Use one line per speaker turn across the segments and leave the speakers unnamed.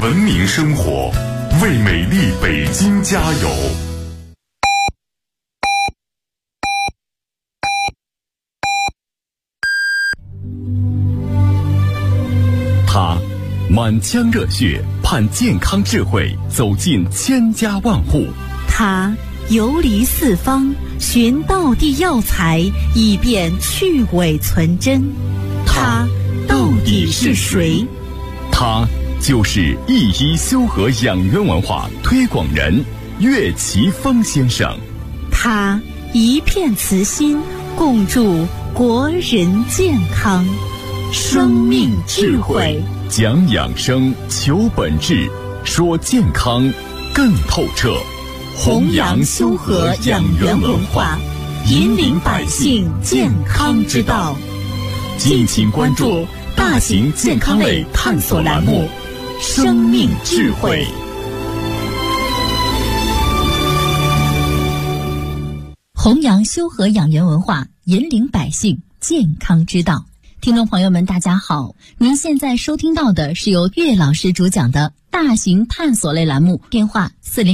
文明生活，为美丽北京加油。他满腔热血盼健康智慧走进千家万户，
他游离四方寻道地药材，以便去伪存真。他到底是谁？
他就是一一修和养元文化推广人岳奇峰先生。
他一片慈心，共筑国人健康。生命智慧，
讲养生，求本质，说健康更透彻。
弘扬修和养元文化，引领百姓健康之道。
敬请关注大型健康类探索栏目《生命智慧》。
弘扬修和养元文化，引领百姓健康之道。听众朋友们，大家好，您现在收听到的是由岳老师主讲的大型探索类栏目，电话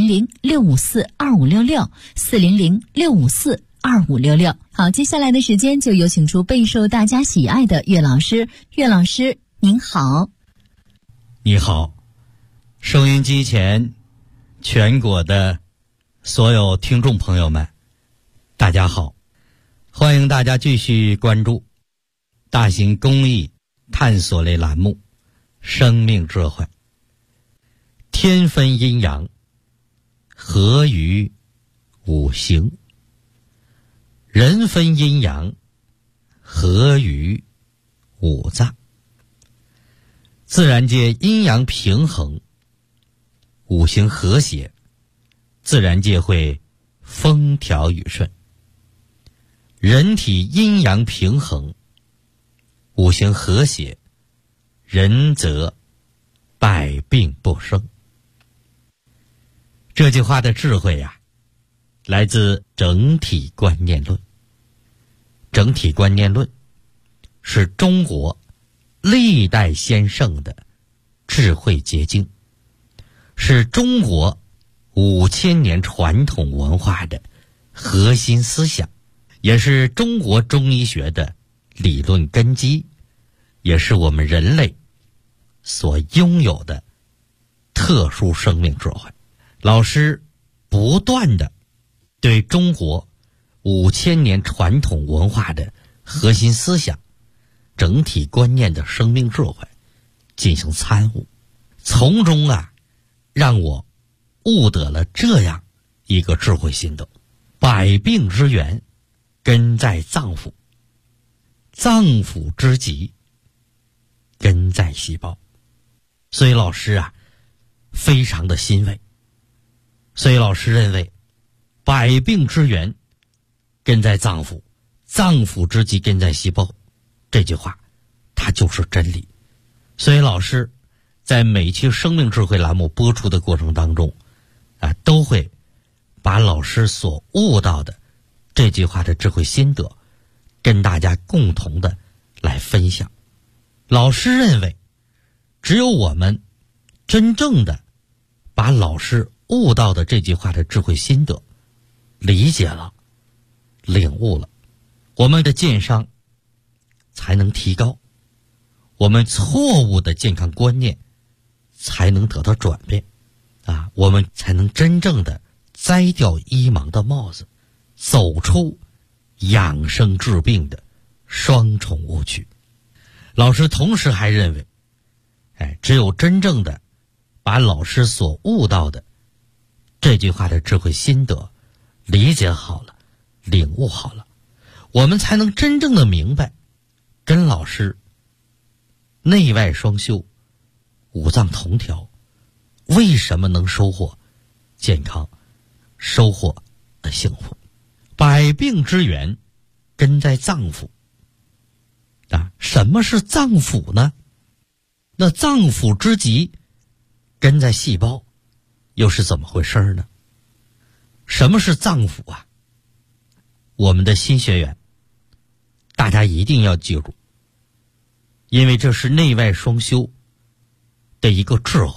400-654-2566，400-654-2566。好，接下来的时间就有请出备受大家喜爱的岳老师。岳老师您好。
你好，收音机前全国的所有听众朋友们，大家好，欢迎大家继续关注大型公益探索类栏目《生命智慧》。天分阴阳，合于五行；人分阴阳，合于五脏。自然界阴阳平衡，五行和谐，自然界会风调雨顺。人体阴阳平衡，五行和谐，人则百病不生。这句话的智慧呀，来自整体观念论。整体观念论是中国历代先圣的智慧结晶，是中国5000年传统文化的核心思想，也是中国中医学的理论根基，也是我们人类所拥有的特殊生命智慧。老师不断的对中国5000年传统文化的核心思想、整体观念的生命智慧进行参悟，从中让我悟得了这样一个智慧心得：百病之源根在脏腑，脏腑之疾根在细胞。所以老师非常的欣慰。所以老师认为，百病之源根在脏腑，脏腑之疾根在细胞，这句话它就是真理。所以老师在每期生命智慧栏目播出的过程当中都会把老师所悟到的这句话的智慧心得跟大家共同的来分享。老师认为，只有我们真正的把老师悟到的这句话的智慧心得理解了、领悟了，我们的健商才能提高，我们错误的健康观念才能得到转变我们才能真正的摘掉医盲的帽子，走出养生治病的双重误区。老师同时还认为，只有真正的把老师所悟到的这句话的智慧心得理解好了、领悟好了，我们才能真正的明白，跟老师内外双修、五脏同调，为什么能收获健康、收获幸福。百病之源根在脏腑什么是脏腑呢？那脏腑之疾根在细胞，又是怎么回事呢？什么是脏腑我们的新学员大家一定要记住，因为这是内外双修的一个智慧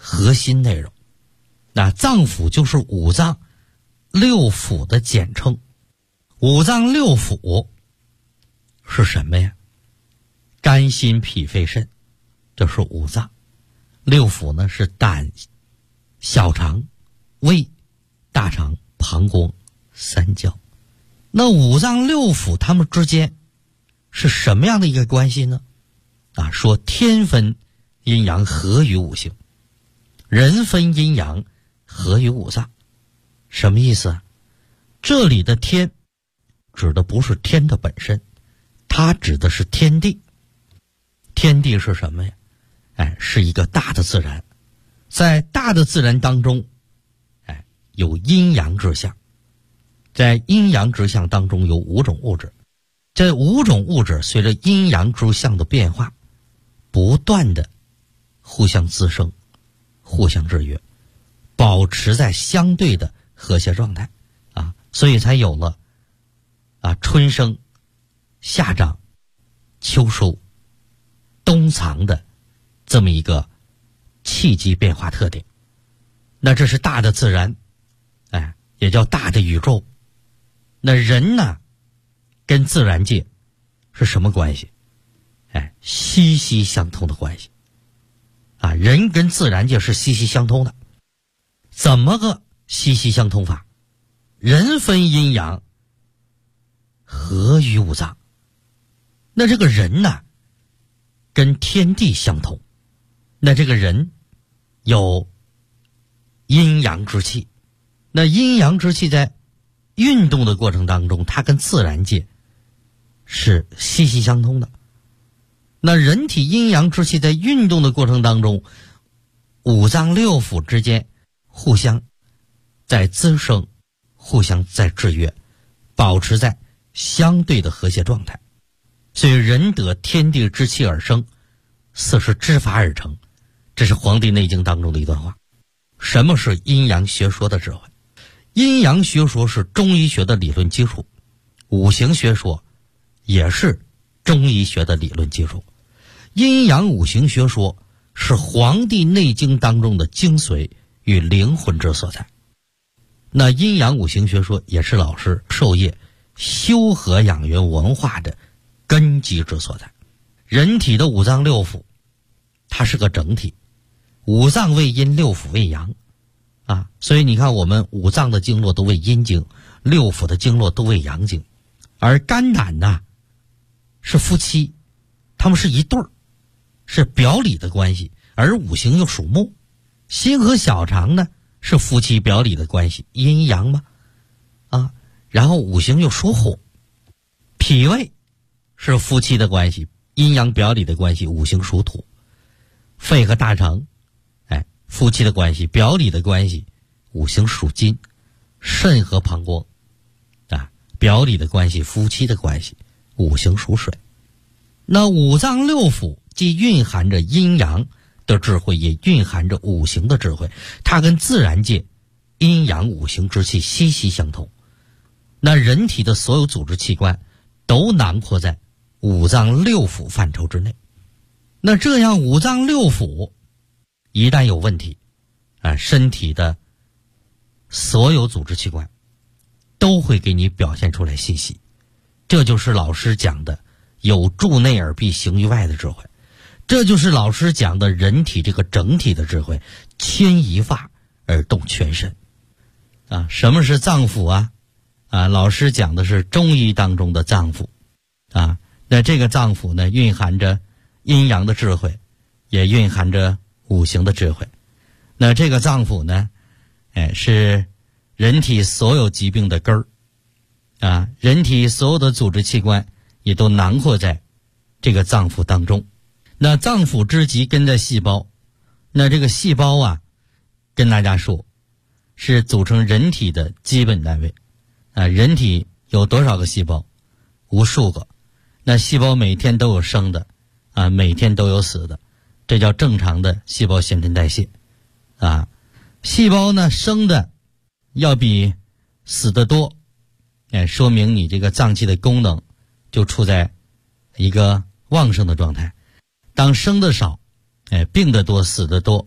核心内容。那脏腑就是五脏六腑的简称。五脏六腑是什么呀？肝心脾肺肾，这是五脏。六腑呢是胆、小肠、胃、大肠、膀胱、三焦。那五脏六腑它们之间是什么样的一个关系呢？说天分阴阳合于五行，人分阴阳合于五脏。什么意思啊？这里的天指的不是天的本身，它指的是天地。天地是什么呀？是一个大的自然。在大的自然当中，有阴阳之象。在阴阳之象当中有五种物质，这五种物质随着阴阳之象的变化，不断的互相滋生，互相制约，保持在相对的和谐状态所以才有了春生、夏长、秋收、冬藏的这么一个气机变化特点。那这是大的自然，也叫大的宇宙。那人呢，跟自然界是什么关系？息息相通的关系人跟自然界是息息相通的。怎么个息息相通法？人分阴阳合于五脏。那这个人呢，跟天地相通。那这个人有阴阳之气。那阴阳之气在运动的过程当中，它跟自然界是息息相通的。那人体阴阳之气在运动的过程当中，五脏六腑之间互相在滋生，互相在制约，保持在相对的和谐状态。所以人得天地之气而生，四是之法而成。这是《黄帝内经》当中的一段话。什么是阴阳学说的智慧？阴阳学说是中医学的理论基础，五行学说也是中医学的理论基础。阴阳五行学说是《黄帝内经》当中的精髓与灵魂之所在。那阴阳五行学说也是老师授业修和养元文化的根基之所在。人体的五脏六腑它是个整体，五脏为阴，六腑为阳所以你看我们五脏的经络都为阴经，六腑的经络都为阳经。而肝胆呢是夫妻，他们是一对儿，是表里的关系。而五行又属木，心和小肠呢是夫妻表里的关系，阴阳嘛然后五行又属火，脾胃是夫妻的关系，阴阳表里的关系，五行属土。肺和大肠夫妻的关系，表里的关系，五行属金。肾和膀胱表里的关系，夫妻的关系，五行属水。那五脏六腑既蕴含着阴阳的智慧，也蕴含着五行的智慧，它跟自然界阴阳五行之气息息相通。那人体的所有组织器官都囊括在五脏六腑范畴之内。那这样五脏六腑一旦有问题身体的所有组织器官都会给你表现出来信息。这就是老师讲的有助内而必行于外的智慧，这就是老师讲的人体这个整体的智慧，牵一发而动全身什么是脏腑老师讲的是中医当中的脏腑那这个脏腑呢，蕴含着阴阳的智慧，也蕴含着五行的智慧。那这个脏腑呢是人体所有疾病的根儿人体所有的组织器官也都囊括在这个脏腑当中。那脏腑之极根在细胞，那这个细胞跟大家说是组成人体的基本单位人体有多少个细胞？无数个。那细胞每天都有生的每天都有死的，这叫正常的细胞新陈代谢细胞呢生的要比死的多说明你这个脏器的功能就处在一个旺盛的状态。当生的少病的多死的多，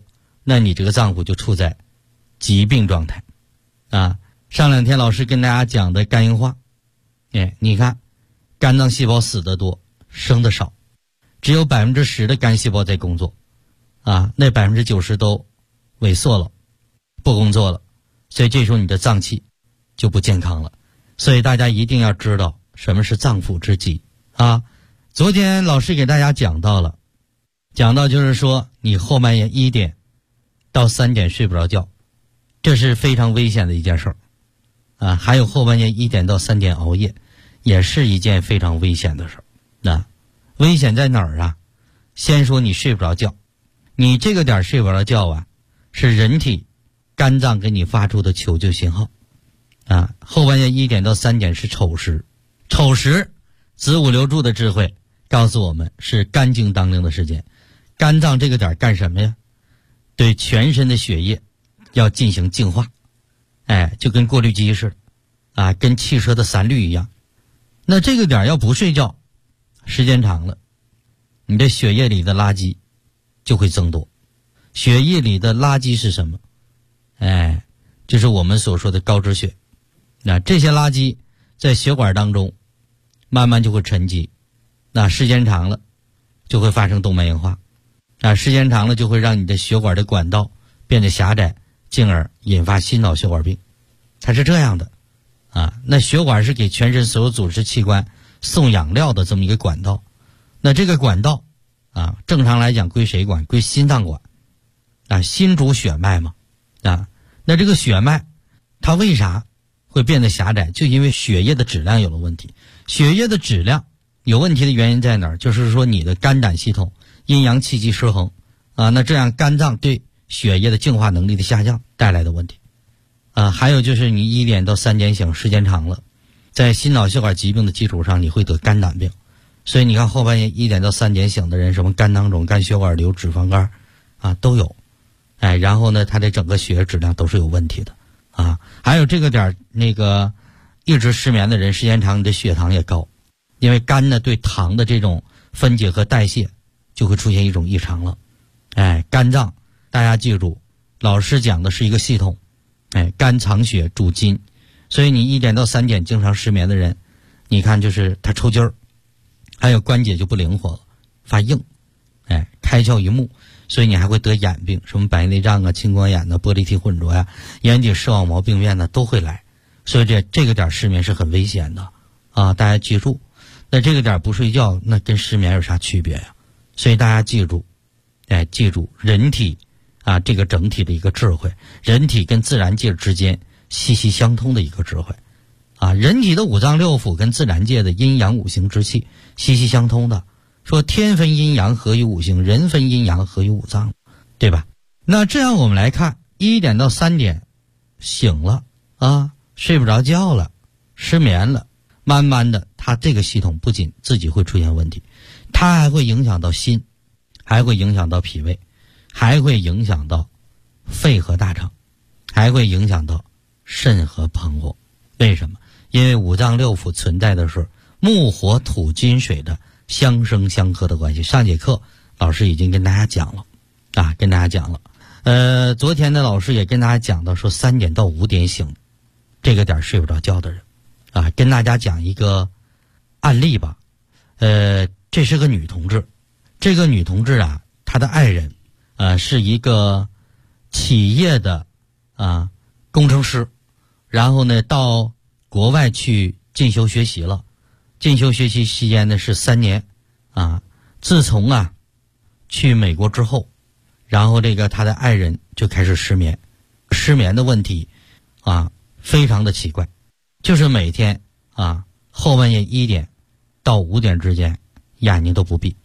那你这个脏腑就处在疾病状态啊。上2天老师跟大家讲的肝硬化，你看肝脏细胞死得多，生的少，只有10%的肝细胞在工作啊，那90%都萎缩了，不工作了，所以这时候你的脏器就不健康了。所以大家一定要知道什么是脏腑之疾啊。昨天老师给大家讲到就是说你后半夜1点到3点睡不着觉，这是非常危险的一件事儿啊。还有后半夜1点到3点熬夜，也是一件非常危险的事儿。那危险在哪儿啊？先说你睡不着觉，你这个点睡不着觉啊，是人体肝脏给你发出的求救信号啊。后半夜1点到3点是丑时，丑时子午流注的智慧告诉我们是肝经当令的时间。肝脏这个点干什么呀？对全身的血液要进行净化，就跟过滤机似的啊，跟汽车的散滤一样。那这个点要不睡觉，时间长了，你的血液里的垃圾就会增多。血液里的垃圾是什么？就是我们所说的高脂血。那这些垃圾在血管当中慢慢就会沉积，那时间长了就会发生动脉硬化啊，时间长了就会让你的血管的管道变得狭窄，进而引发心脑血管病。它是这样的啊。那血管是给全身所有组织器官送养料的这么一个管道，那这个管道啊，正常来讲归谁管？归心脏管啊，心主血脉嘛啊。那这个血脉它为啥会变得狭窄？就因为血液的质量有了问题。血液的质量有问题的原因在哪儿？就是说你的肝胆系统阴阳气机失衡啊，那这样肝脏对血液的净化能力的下降带来的问题啊。还有就是你1点到3点醒，时间长了，在心脑血管疾病的基础上，你会得肝胆病。所以你看后半夜1点到3点醒的人，什么肝囊肿、肝血管瘤、脂肪肝啊都有，然后呢，他的整个血液质量都是有问题的啊。还有这个点那个一直失眠的人，时间长你的血糖也高，因为肝呢对糖的这种分解和代谢就会出现一种异常了。肝脏大家记住，老师讲的是一个系统，肝藏血主筋，所以你1点到3点经常失眠的人，你看就是他抽筋儿，还有关节就不灵活了，发硬，开窍一目，所以你还会得眼病，什么白内障啊、青光眼呐、玻璃体混浊呀、眼底视网膜病变呢都会来。所以这个点失眠是很危险的啊，大家记住。那这个点不睡觉，那跟失眠有啥区别呀？所以大家记住，记住人体啊这个整体的一个智慧，人体跟自然界之间息息相通的一个智慧啊。人体的5脏6腑跟自然界的阴阳5行之气息息相通的。说天分阴阳合于5行，人分阴阳合于5脏，对吧？那这样我们来看，1点到3点醒了啊，睡不着觉了，失眠了，慢慢的他这个系统不仅自己会出现问题，它还会影响到心，还会影响到脾胃，还会影响到肺和大肠，还会影响到肾和膀胱。为什么？因为5脏6腑存在的是木火土金水的相生相克的关系。上节课老师已经跟大家讲了啊，跟大家讲了。昨天的老师也跟大家讲到说3点到5点醒，这个点睡不着觉的人啊，跟大家讲一个案例吧。这是个女同志，这个女同志啊，她的爱人是一个企业的工程师，然后呢到国外去进修学习了。进修学习期间呢是3年啊。自从去美国之后，然后这个他的爱人就开始失眠，失眠的问题非常的奇怪，就是每天后半夜1点到5点之间眼睛都不闭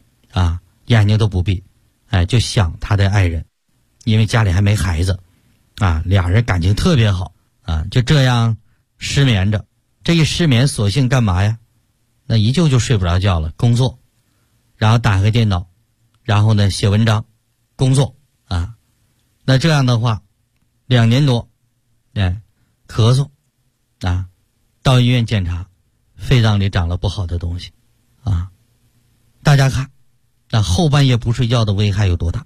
就想他的爱人，因为家里还没孩子俩人感情特别好就这样失眠着。这一失眠索性干嘛呀？那一就睡不着觉了，工作，然后打开电脑，然后呢写文章，工作那这样的话2年多咳嗽到医院检查，肺脏里长了不好的东西大家看那后半夜不睡觉的危害有多大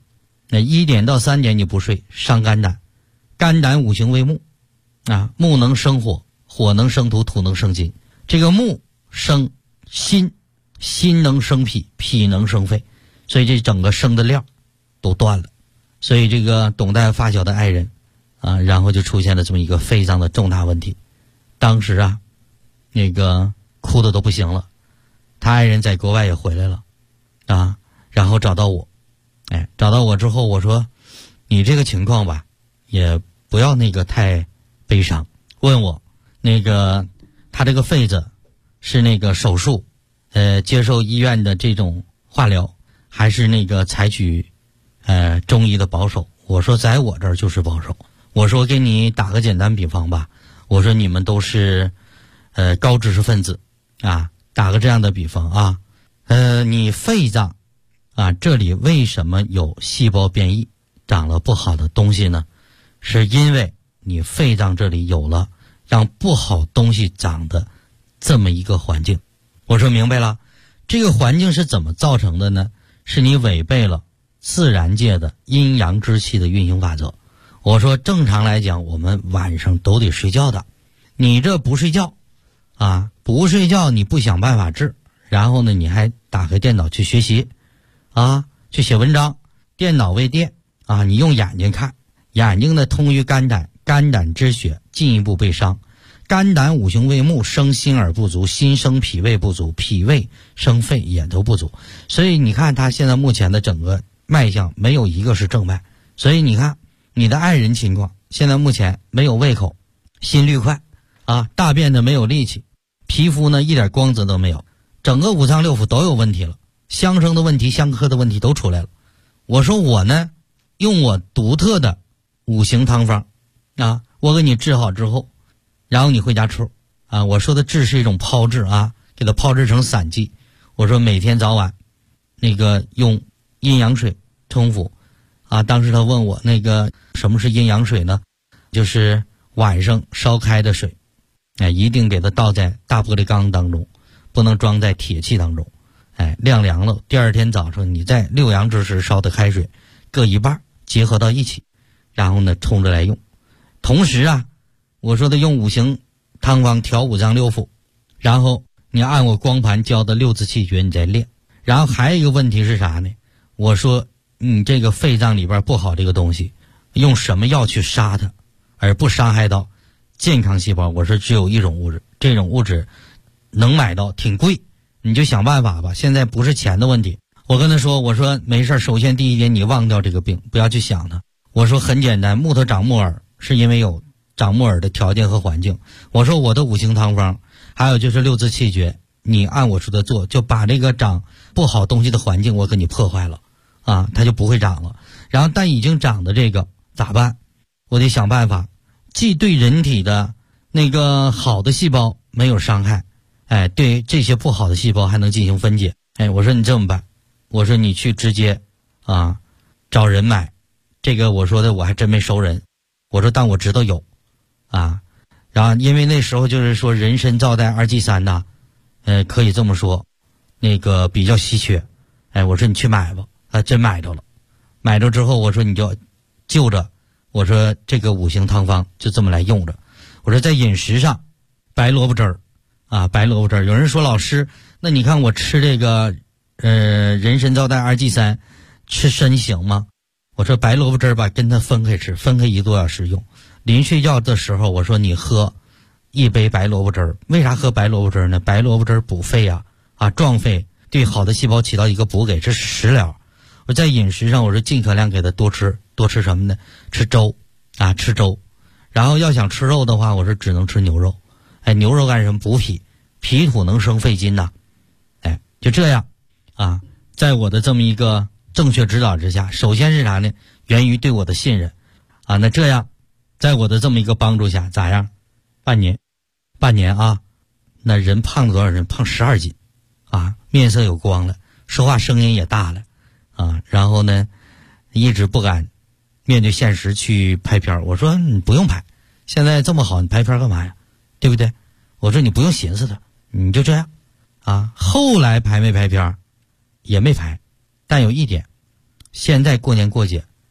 那1点到3点你不睡，伤肝胆。肝胆五行为木啊，木能生火，火能生土，土能生金。这个木生心，心能生脾，脾能生肺，所以这整个生的料都断了。所以这个董大夫发小的爱人啊，然后就出现了这么一个肺脏的重大问题。当时啊，那个哭的都不行了。他爱人在国外也回来了啊，然后找到我，找到我之后，我说你这个情况吧，也不要那个太悲伤。问我那个他这个肺子是那个手术，接受医院的这种化疗，还是那个采取中医的保守？我说在我这儿就是保守。我说给你打个简单比方吧，我说你们都是高知识分子啊，打个这样的比方啊，你肺脏啊这里为什么有细胞变异长了不好的东西呢？是因为你肺脏这里有了让不好东西长的这么一个环境。我说明白了，这个环境是怎么造成的呢？是你违背了自然界的阴阳之气的运行法则。我说正常来讲我们晚上都得睡觉的，你这不睡觉啊，不睡觉你不想办法治，然后呢你还打开电脑去学习啊，去写文章。电脑为电啊，你用眼睛看，眼睛呢通于肝胆，肝胆之血进一步被伤。肝胆五行为木，生心而不足，心生脾胃不足，脾胃生肺也都不足。所以你看他现在目前的整个脉象没有一个是正脉。所以你看你的爱人情况，现在目前没有胃口，心率快啊，大便的没有力气，皮肤呢一点光泽都没有，整个五脏六腑都有问题了，相生的问题、相克的问题都出来了。我说我呢用我独特的五行汤方啊，我给你治好之后，然后你回家吃啊。我说的治是一种泡制啊，给它泡制成散剂。我说每天早晚那个用阴阳水冲服啊。当时他问我那个什么是阴阳水呢？就是晚上烧开的水，一定给它倒在大玻璃缸当中，不能装在铁器当中。晾凉了，第二天早上你在6阳之时烧的开水各一半结合到一起，然后呢冲着来用。同时啊，我说的用五行汤方调五脏六腑，然后你按我光盘教的6字气诀你再练。然后还有一个问题是啥呢？我说你这个肺脏里边不好这个东西，用什么药去杀它而不伤害到健康细胞？我说只有一种物质，这种物质能买到，挺贵，你就想办法吧，现在不是钱的问题。我跟他说，我说没事，首先第一点你忘掉这个病，不要去想它。我说很简单，木头长木耳是因为有长木耳的条件和环境。我说我的五行汤方还有就是6字气诀，你按我说的做，就把这个长不好东西的环境我给你破坏了啊，它就不会长了。然后但已经长的这个咋办？我得想办法既对人体的那个好的细胞没有伤害，对这些不好的细胞还能进行分解。我说你这么办，我说你去直接啊找人买这个。我说的我还真没熟人，我说但我知道有啊。然后因为那时候就是说人参皂苷2G3呐，可以这么说，那个比较稀缺。我说你去买吧，真买着了。买着之后我说你就就着我说这个五行汤方就这么来用着。我说在饮食上白萝卜汁儿啊，白萝卜汁儿。有人说老师，那你看我吃这个人参皂苷2G3吃参行吗？我说白萝卜汁儿吧跟它分开吃，分开1多小时用。临睡觉的时候我说你喝1杯白萝卜汁儿。为啥喝白萝卜汁儿呢？白萝卜汁儿补肺啊，壮肺，对好的细胞起到一个补给，这是食疗。我在饮食上我说尽可量给它多吃什么呢？吃粥啊，吃粥。然后要想吃肉的话，我说只能吃牛肉。牛肉干什么？补脾，脾土能生肺金呐。就这样啊，在我的这么一个正确指导之下，首先是啥呢？源于对我的信任啊。那这样在我的这么一个帮助下，咋样？半年啊，那人胖了多少人？胖12斤啊，面色有光了，说话声音也大了啊。然后呢一直不敢面对现实去拍片。我说你不用拍，现在这么好，你拍片干嘛呀？对不对？我说你不用寻思它，你就这样啊。后来拍没拍片也没拍，但有一点，现在过年过节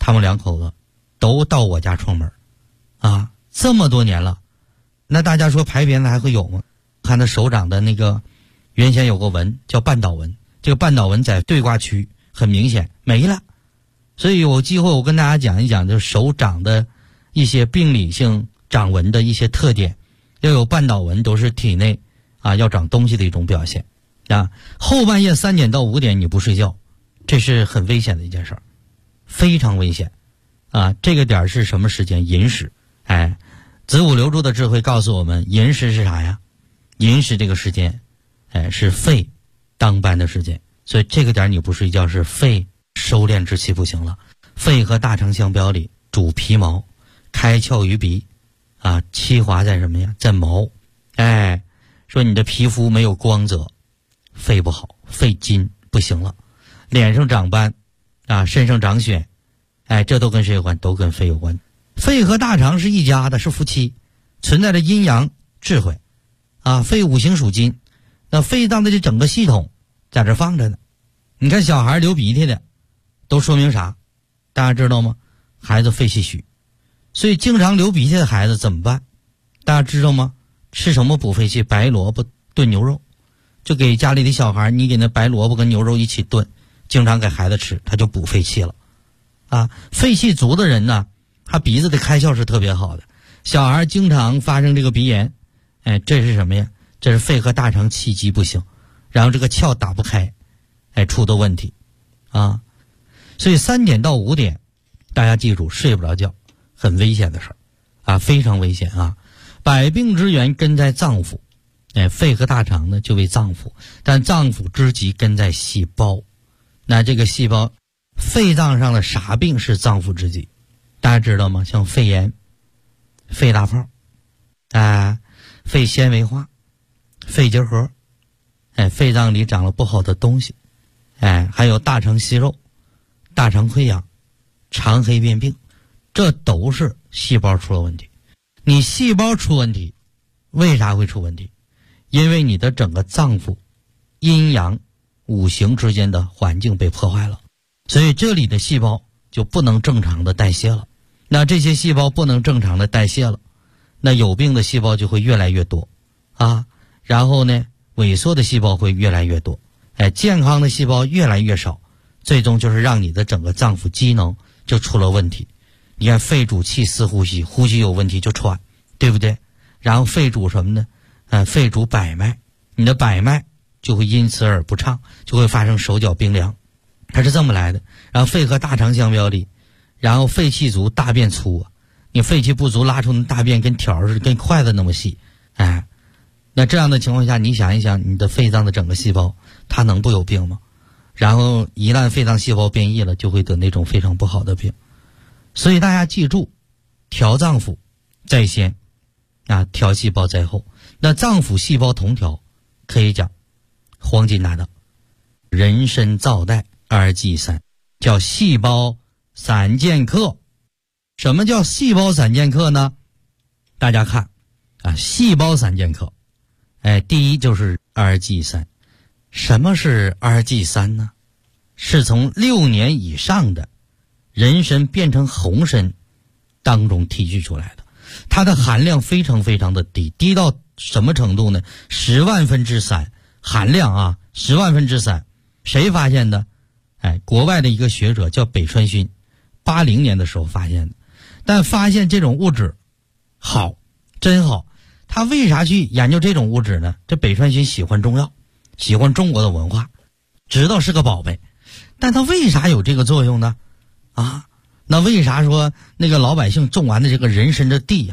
他们2口子都到我家串门啊，这么多年了，那大家说排便的还会有吗？看他手掌的那个原先有个纹叫半岛纹，这个半岛纹在对卦区很明显没了。所以有机会我跟大家讲一讲，就是手掌的一些病理性掌纹的一些特点。要有半岛纹都是体内要长东西的一种表现啊。后半夜3点到5点你不睡觉，这是很危险的一件事儿，非常危险啊。这个点是什么时间？寅时。子午流注的智慧告诉我们，寅时是啥呀？寅时这个时间是肺当班的时间，所以这个点你不睡觉是肺收敛之气不行了。肺和大肠相表里，主皮毛，开窍于鼻气华在什么呀？在毛。说你的皮肤没有光泽，肺不好，肺金不行了。脸上长斑身上长癣，这都跟谁有关？都跟肺有关。肺和大肠是一家的，是夫妻，存在着阴阳智慧肺五行属金，那肺脏的这整个系统在这放着呢。你看小孩流鼻涕的都说明啥？大家知道吗？孩子肺气虚。所以经常流鼻涕的孩子怎么办？大家知道吗？吃什么补肺气？白萝卜炖牛肉，就给家里的小孩，你给那白萝卜跟牛肉一起炖，经常给孩子吃，他就补肺气了肺气足的人呢，他鼻子的开窍是特别好的。小孩经常发生这个鼻炎，这是什么呀？这是肺和大肠气机不行，然后这个窍打不开，出的问题所以3点到5点大家记住，睡不着觉很危险的事儿非常危险百病之源根在脏腑，肺和大肠呢就为脏腑，但脏腑之疾根在细胞。那这个细胞，肺脏上的啥病是脏腑之疾？大家知道吗？像肺炎、肺大泡肺纤维化、肺结核，肺脏里长了不好的东西，还有大肠息肉、大肠溃疡、肠黑变病，这都是细胞出了问题。你细胞出问题，为啥会出问题？因为你的整个脏腑阴阳五行之间的环境被破坏了，所以这里的细胞就不能正常的代谢了。那这些细胞不能正常的代谢了，那有病的细胞就会越来越多然后呢，萎缩的细胞会越来越多，健康的细胞越来越少，最终就是让你的整个脏腑机能就出了问题。你看肺主气司呼吸，呼吸有问题就喘，对不对？然后肺主什么呢？肺主百脉，你的百脉就会因此而不畅，就会发生手脚冰凉，它是这么来的。然后肺和大肠相表里，然后肺气足大便粗你肺气不足拉出的大便跟条似的，跟筷子那么细那这样的情况下，你想一想，你的肺脏的整个细胞它能不有病吗？然后一旦肺脏细胞变异了，就会得那种非常不好的病。所以大家记住，调脏腑在先调细胞在后。那脏腑细胞同调，可以讲黄金搭档，人参皂苷2剂3，叫细胞散剑客。什么叫细胞散剑客呢？大家看细胞散剑客第一就是2剂3。什么是2剂3呢？是从6年以上的人参变成红参当中提取出来的，它的含量非常非常的低，低到什么程度呢？10万分之3含量10万分之3。谁发现的？国外的一个学者叫北川勋，80年的时候发现的。但发现这种物质好，真好。他为啥去研究这种物质呢？这北川勋喜欢中药，喜欢中国的文化，知道是个宝贝，但他为啥有这个作用呢？那为啥说那个老百姓种完的这个人参的地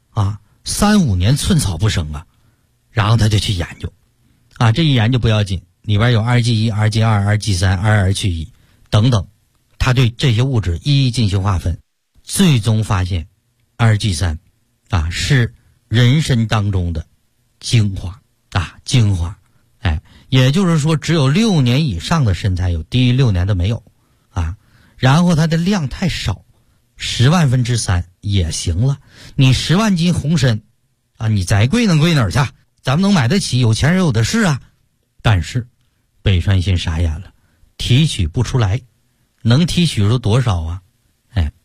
3、5年寸草不生然后他就去研究这一研究不要紧，里边有2剂1、2剂2、2剂3、2去1等等，他对这些物质一一进行划分，最终发现2剂3是人参当中的精华精华。也就是说只有6年以上的参才有，低于6年的没有然后它的量太少，10万分之3也行了。你10万斤红参你再贵能贵哪儿去？咱们能买得起，有钱人有的是但是北川心傻眼了，提取不出来，能提取出多少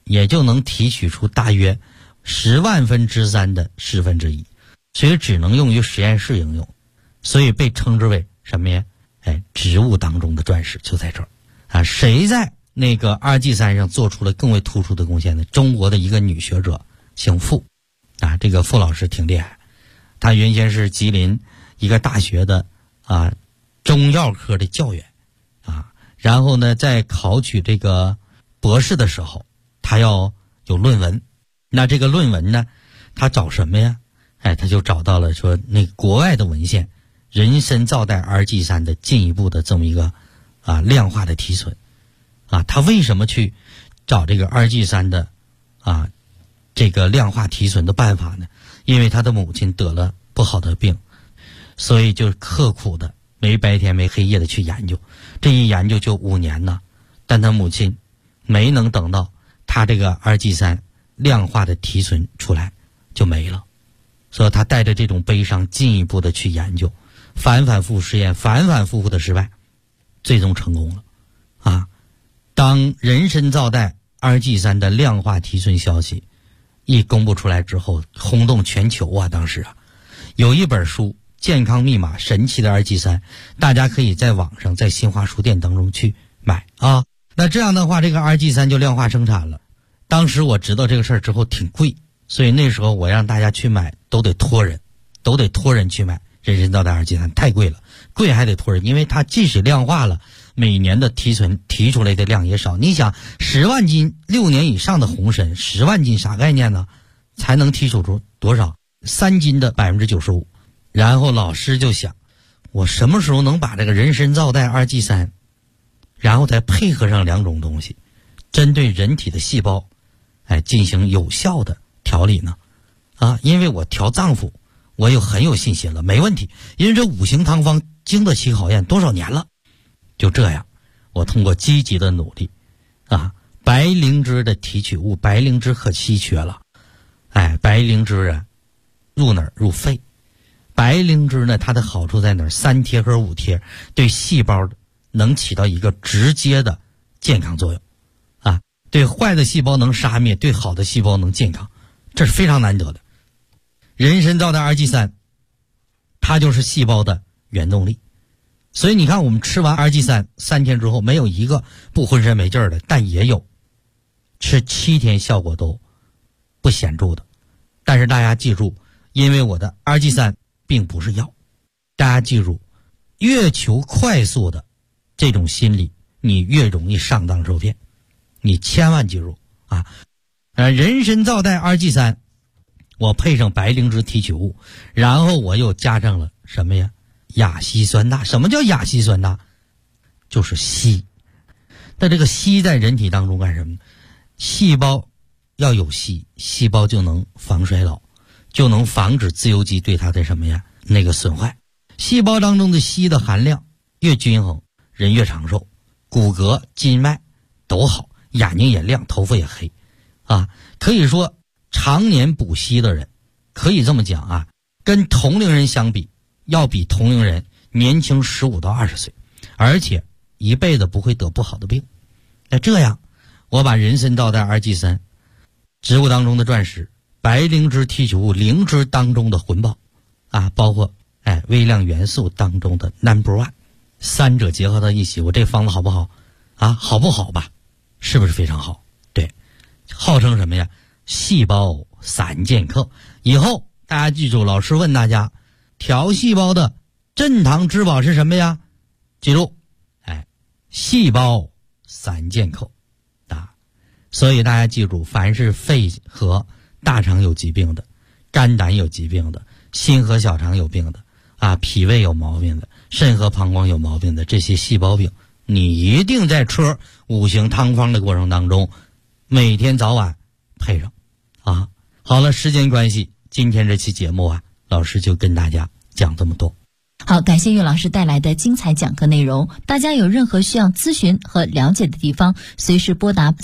也就能提取出大约10万分之3的1/10，所以只能用于实验室应用，所以被称之为什么呀？植物当中的钻石就在这儿啊！谁在那个2G3上做出了更为突出的贡献呢？中国的一个女学者，姓傅啊，这个傅老师挺厉害，她原先是吉林一个大学的中药科的教员啊，然后呢，在考取这个博士的时候，她要有论文，那这个论文呢，她找什么呀？她就找到了说那国外的文献。人参皂带 2G3 的进一步的这么一个量化的提纯他为什么去找这个 2G3 的这个量化提纯的办法呢？因为他的母亲得了不好的病，所以就刻苦的没白天没黑夜的去研究，这一研究就5年呢，但他母亲没能等到他这个 2G3 量化的提纯出来就没了，所以他带着这种悲伤进一步的去研究，反反复实验，反反复复的失败，最终成功了当人参皂带 2G3 的量化提纯消息一公布出来之后，轰动全球当时有一本书健康密码神奇的 2G3， 大家可以在网上在新华书店当中去买那这样的话，这个 2G3 就量化生产了。当时我知道这个事儿之后挺贵，所以那时候我让大家去买都得托人去买人参皂带 2G3， 太贵了，贵还得托人，因为它即使量化了，每年的提纯提出来的量也少。你想10万斤6年以上的红参，10万斤啥概念呢？才能提取出多少？3斤的 95%。 然后老师就想，我什么时候能把这个人参皂带 2G3 然后再配合上2种东西，针对人体的细胞进行有效的调理呢？因为我调脏腑我很有信心了，没问题，因为这5行汤方经得起考验多少年了。就这样，我通过积极的努力白灵芝的提取物，白灵芝可稀缺了，白灵芝入哪儿？入肺。白灵芝呢，它的好处在哪儿？3贴和5贴对细胞能起到一个直接的健康作用对坏的细胞能杀灭，对好的细胞能健康，这是非常难得的。人参皂带 2G3 它就是细胞的原动力，所以你看我们吃完 2G3 3天之后没有一个不浑身没劲儿的，但也有吃7天效果都不显著的。但是大家记住，因为我的 2G3 并不是药，大家记住，越求快速的这种心理，你越容易上当受骗，你千万记住人参皂带 2G3 我配上白灵芝提取物，然后我又加上了什么呀？亚稀酸钠。什么叫亚稀酸钠？就是硒。那这个硒在人体当中干什么？细胞要有硒，细胞就能防衰老，就能防止自由基对它的什么呀？那个损坏。细胞当中的硒的含量越均衡，人越长寿，骨骼筋脉都好，眼睛也亮，头发也黑可以说常年补硒的人，可以这么讲跟同龄人相比，要比同龄人年轻15到20岁，而且一辈子不会得不好的病。那这样我把人参皂带 2G3 植物当中的钻石，白灵芝提取物灵芝当中的魂宝包括微量元素当中的 No.1， 三者结合到一起，我这方子好不好好不好吧？是不是非常好？对，号称什么呀？细胞3剑客。以后大家记住，老师问大家调细胞的镇堂之宝是什么呀？记住细胞3剑客所以大家记住，凡是肺和大肠有疾病的，肝胆有疾病的，心和小肠有病的脾胃有毛病的，肾和膀胱有毛病的，这些细胞病你一定在吃5行汤方的过程当中每天早晚配上好了，时间关系，今天这期节目老师就跟大家讲这么多。
好，感谢岳老师带来的精彩讲课内容。大家有任何需要咨询和了解的地方，随时拨打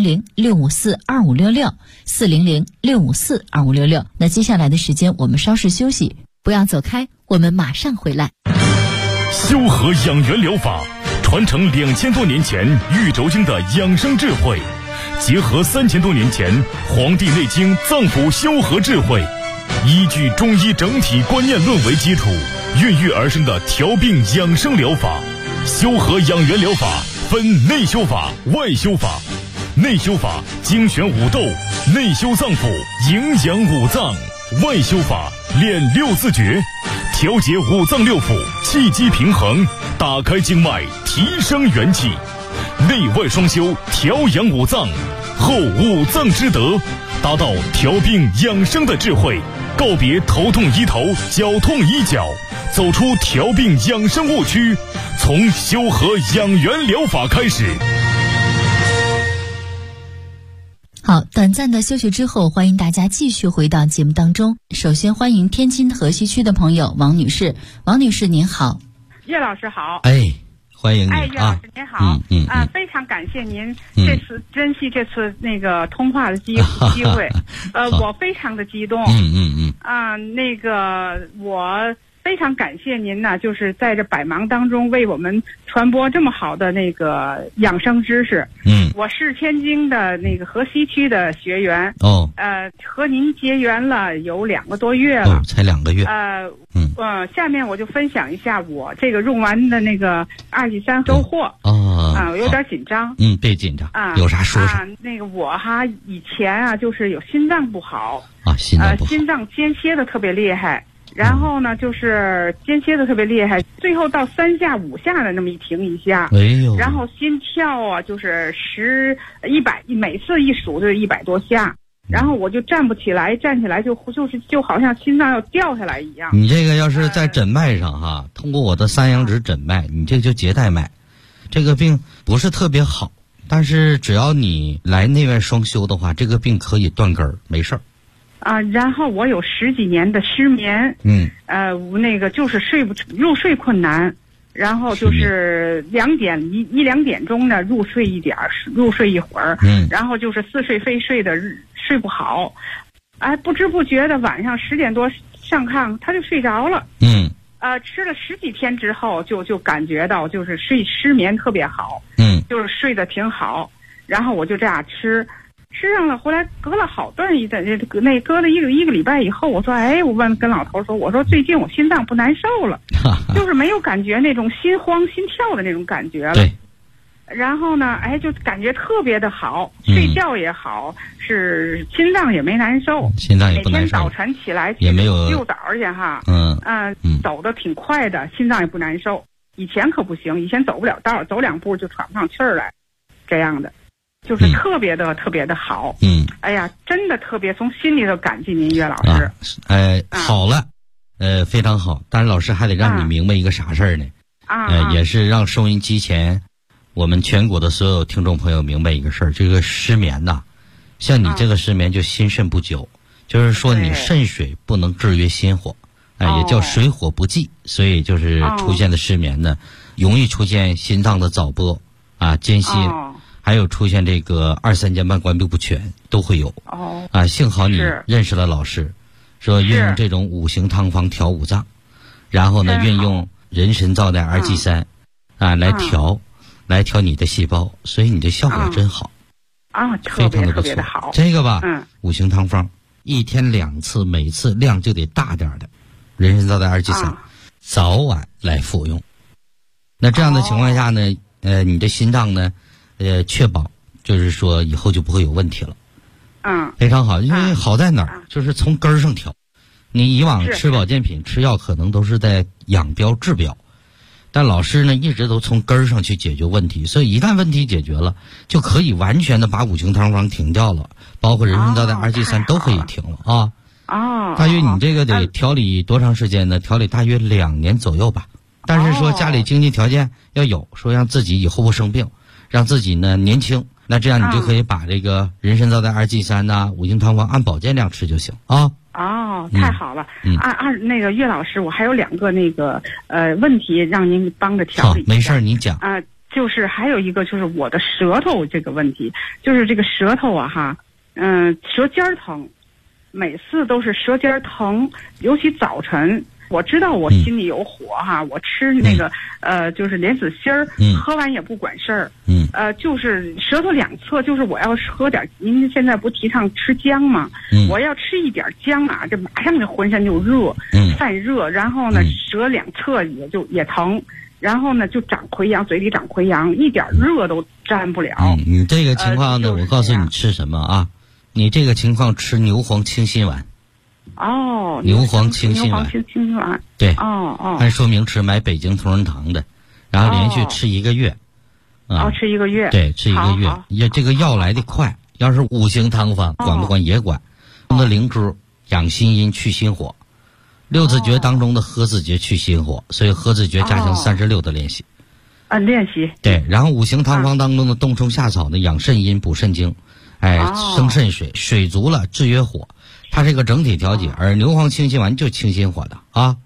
400-654-2566 400-654-2566。那接下来的时间我们稍事休息，不要走开，我们马上回来。
修和养元疗法传承2000多年前玉轴经的养生智慧， 结合3000多年前《黄帝内经》脏腑修和智慧，依据中医整体观念论为基础，孕育而生的调病养生疗法。修和养元疗法分内修法、外修法。内修法精选五斗，内修脏腑，营养五脏；外修法练6字诀，调节五脏六腑，气机平衡，打开经脉，提升元气。内外双修，调养五脏，后五脏之德，达到调病养生的智慧，告别头痛医头、脚痛医脚，走出调病养生误区，从修和养元疗法开始。
好，短暂的休息之后，欢迎大家继续回到节目当中。首先欢迎天津河西区的朋友王女士。王女士您好。
岳老师好。
欢迎你。
岳老师您好。非常感谢您这次珍惜这次那个通话的机会。我非常的激动。我非常感谢您呢，就是在这百忙当中为我们传播这么好的那个养生知识。我是天津的那个河西区的学员。和您结缘了有2个多月了。
才2个月。
下面我就分享一下我这个用完的那个2G3收获。我有点紧张。
别紧张。有啥说啥。
那个我以前就是有心脏不好。
心脏不好。
心脏间歇的特别厉害。然后呢，就是间歇的特别厉害，最后到3下5下的那么一停一下，然后心跳就是100，每次一数就是100多下，然后我就站不起来，站起来就好像心脏要掉下来一样。
你这个要是在诊脉上通过我的3阳指诊脉，你这就结带脉，这个病不是特别好，但是只要你来内外双修的话，这个病可以断根儿，没事儿。
然后我有10几年的失眠，那个就是入睡困难，然后就是1、2点钟呢入睡一会儿，然后就是似睡非睡的睡不好，不知不觉的晚上10点多上炕他就睡着了，吃了10几天之后就感觉到就是失眠特别好，就是睡得挺好，然后我就这样吃上了，后来隔了好段隔了一个礼拜以后，我说我跟老头说，我说最近我心脏不难受了，就是没有感觉那种心慌心跳的那种感觉了。
对。
然后呢，就感觉特别的好，睡觉也好，是心脏也没难受，
心脏也不难受。
每天早晨起来
也没有
遛早去走得挺快的，心脏也不难受。以前可不行，以前走不了道，走2步就喘不上气儿来，这样的。就是特别的好。真的特别从心里头感激您，岳老师。
好了，非常好。但是老师还得让你明白一个啥事儿呢？也是让收音机前我们全国的所有听众朋友明白一个事儿，这个失眠呐，像你这个失眠就心肾不久，就是说你肾水不能制约心火，也叫水火不济，所以就是出现的失眠呢，容易出现心脏的早搏间歇。还有出现这个2、3间半关闭不全都会有。幸好你认识了老师，说运用这种5行汤方调五脏，然后呢运用人参皂苷2G3来调你的细胞，所以你的效果真好。非常的不错。好。这个吧，5行汤方1天2次，每次量就得大点的，人参皂苷2G3早晚来服用。那这样的情况下呢，你的心脏呢确保就是说以后就不会有问题了。非常好。因为好在哪儿，就是从根儿上调。你以往吃保健品吃药可能都是在养标治标，但老师呢一直都从根儿上去解决问题，所以一旦问题解决了，就可以完全的把5行汤方停掉了，包括人参皂苷2G3都可以停了大约你这个得调理多长时间呢？调理大约2年左右吧。但是说家里经济条件要有，说让自己以后不生病，让自己呢年轻，那这样你就可以把这个人参皂苷2G35行汤方按保健量吃就行
太好了。那个岳老师，我还有2个那个问题让您帮着调理一下。
没事您讲。
就是还有一个就是我的舌头这个问题，就是这个舌头舌尖疼，每次都是舌尖疼，尤其早晨我知道我心里有火哈，我吃那个就是莲子心儿，喝完也不管事儿。就是舌头两侧，就是我要喝点，您现在不提倡吃姜吗？我要吃一点姜啊，这马上这浑身就热，泛热，然后呢，舌两侧也疼。然后呢，就长溃疡，嘴里长溃疡，一点热都沾不了。
你这个情况呢，我告诉你吃什么啊？你这个情况吃牛黄清心丸。
哦，
牛黄清心丸。
清心丸。
对。
哦。
按说明吃买北京同仁堂的，然后连续吃1个月。
吃1个月。
对，吃1个月。也这个药来得快，要是5行汤方，管不管也管。用的灵珠养心阴去心火。6字诀当中的合子诀去心火，所以合子诀加上36的练习。
练习。对，
然后5行汤方当中的冬虫夏草呢，养肾阴补肾精，生肾水，水足了制约火，它是一个整体调节。而牛黄清心丸就清心火的啊。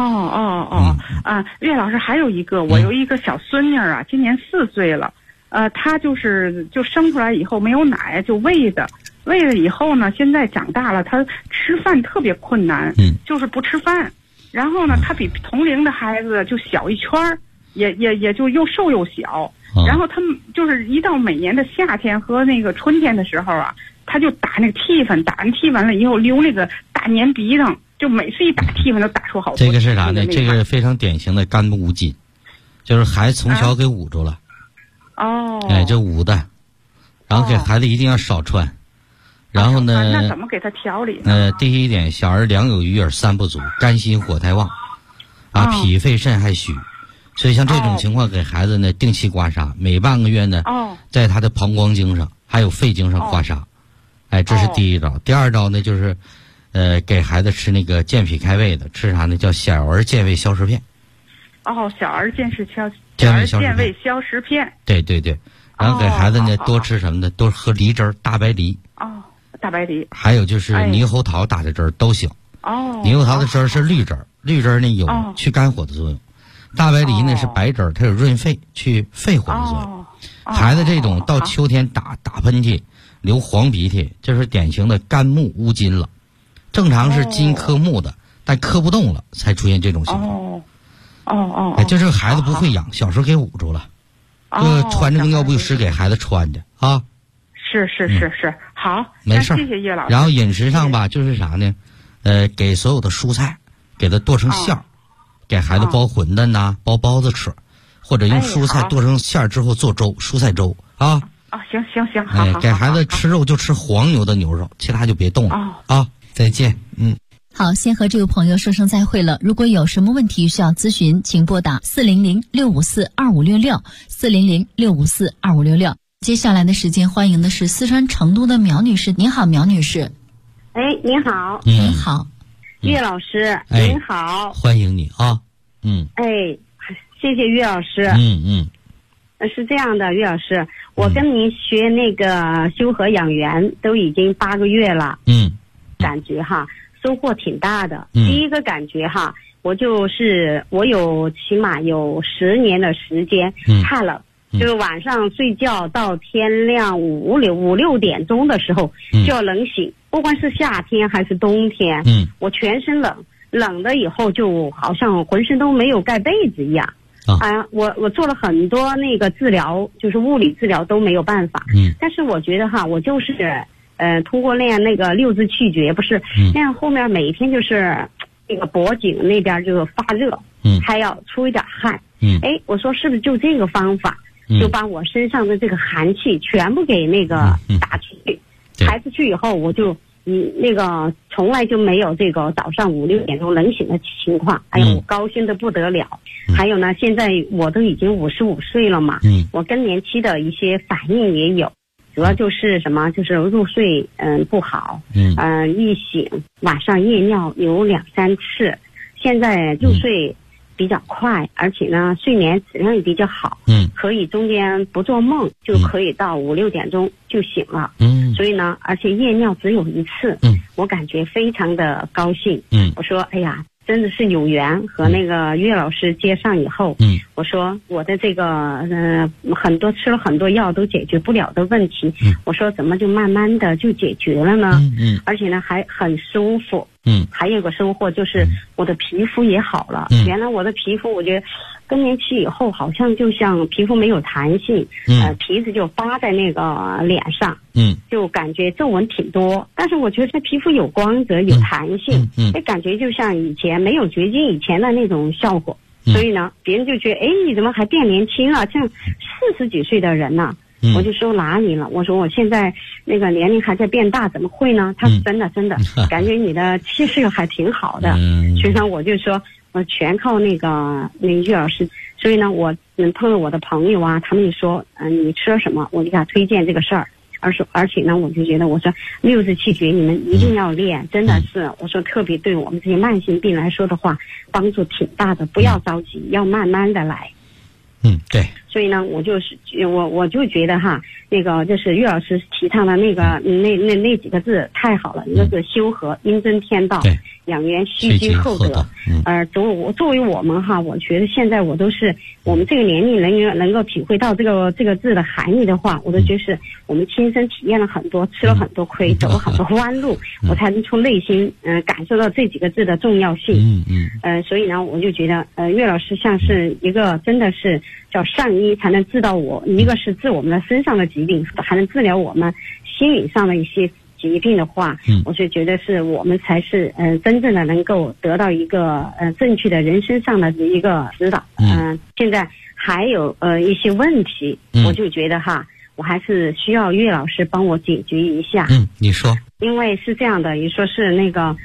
岳老师还有一个，我有一个小孙女啊，今年4岁了，她就生出来以后没有奶，就喂了以后呢，现在长大了，她吃饭特别困难，就是不吃饭。然后呢，她比同龄的孩子就小一圈儿，也就又瘦又小。然后他们就是一到每年的夏天和那个春天的时候啊，她就打那个涕粉，打完涕完了以后流那个大粘鼻涕，就每次一打涕粉都打出好多。
这个是啥呢？这个是非常典型的肝不捂紧，就是孩子从小给捂住了。就捂的，然后给孩子一定要少穿。然后呢？
那怎么给他调理呢？
第一点，小儿两有余而三不足，肝心火太旺，脾肺肾还虚，所以像这种情况，给孩子呢定期刮痧，每半个月呢，在他的膀胱经上还有肺经上刮痧，这是第一招。第二招呢，就是给孩子吃那个健脾开胃的，吃啥呢？叫小儿健胃消食片。
小儿健胃消食片。
对。然后给孩子呢多吃什么呢？多喝梨汁儿，大白梨。
大白梨。
还有就是猕猴桃打的汁儿都行。猕猴桃的汁儿是绿汁儿，绿汁儿呢有去肝火的作用。大白梨呢是白汁儿，它有润肺、去肺火的作用。孩子这种到秋天打喷嚏、流黄鼻涕，这是典型的肝木乌金了。正常是金克木的，但克不动了，才出现这种情况。就这个孩子不会养，小时候给捂住了。穿着个尿不湿给孩子穿的啊。
是，好，
没事，
谢谢叶老师。
然后饮食上吧，就是啥呢？给所有的蔬菜给它剁成馅儿，给孩子包馄饨呐，包包子吃，或者用蔬菜剁成馅儿之后做粥，蔬菜粥啊。
行，好。
给孩子吃肉就吃黄牛的牛肉，其他就别动了啊。再见，
好，先和这位朋友说声再会了。如果有什么问题需要咨询，请拨打400-654-2566，400-654-2566。接下来的时间，欢迎的是四川成都的苗女士。您好，苗女士。
您好。
您好，
岳老师，您好。
欢迎你啊。
谢谢岳老师。是这样的，岳老师，我跟您学那个修和养元都已经8个月了。感觉收获挺大的。第一个感觉我有起码有10年的时间怕冷，就是晚上睡觉到天亮5、6点钟的时候就要冷醒，不管是夏天还是冬天，我全身冷了以后就好像浑身都没有盖被子一样。我做了很多那个治疗，就是物理治疗都没有办法。但是我觉得我就是通过练那个6字气诀，不是那样，后面每一天就是那个脖颈那边就发热，还要出一点汗。我说是不是就这个方法，就把我身上的这个寒气全部给那个打出去。排出去以后，我就那个从来就没有这个早上5、6点钟冷醒的情况。我高兴的不得了。还有呢，现在我都已经55岁了嘛，我更年期的一些反应也有。主要就是什么？就是入睡不好，一醒晚上夜尿有2、3次，现在入睡比较快，而且呢睡眠质量也比较好，可以中间不做梦就可以到5、6点钟就醒了，所以呢，而且夜尿只有1次，我感觉非常的高兴，我说哎呀， 真的是有缘和那个岳老师接上以后，我说我的这个很多吃了很多药都解决不了的问题，我说怎么就慢慢的就解决了呢？而且呢还很舒服。还有个收获就是我的皮肤也好了。原来我的皮肤我觉得更年期以后好像就像皮肤没有弹性，皮子就扒在那个脸上，就感觉皱纹挺多。但是我觉得这皮肤有光泽有弹性，感觉就像以前没有绝经以前的那种效果。所以呢，别人就觉得哎，你怎么还变年轻了？像40几岁的人呢？我就说哪里了？我说我现在那个年龄还在变大，怎么会呢？他说真的，感觉你的气势还挺好的。所以呢，我就说我全靠那个岳老师。所以呢，我碰到我的朋友啊，他们就说你吃了什么，我就给他推荐这个事儿。而且呢，我就觉得我说6字气诀你们一定要练，真的是我说特别对我们这些慢性病来说的话，帮助挺大的。不要着急，要慢慢的来。
对。
所以呢，我就觉得哈，那个就是岳老师提倡的那个那几个字太好了，一个是修和，应真天道，养元须居厚德。作为我们哈，我觉得现在我都是我们这个年龄能够体会到这个字的含义的话，我都觉得我们亲身体验了很多，吃了很多亏，走了很多弯路，我才能从内心感受到这几个字的重要性。所以呢，我就觉得岳老师像是一个真的是叫善医，才能治到一个是治我们的身上的疾病，还能治疗我们心理上的一些疾病的话，我就觉得是我们才是真正的能够得到一个正确的人生上的一个指导。现在还有一些问题，我就觉得哈，我还是需要岳老师帮我解决一下。
你说。
因为是这样的，也说是那个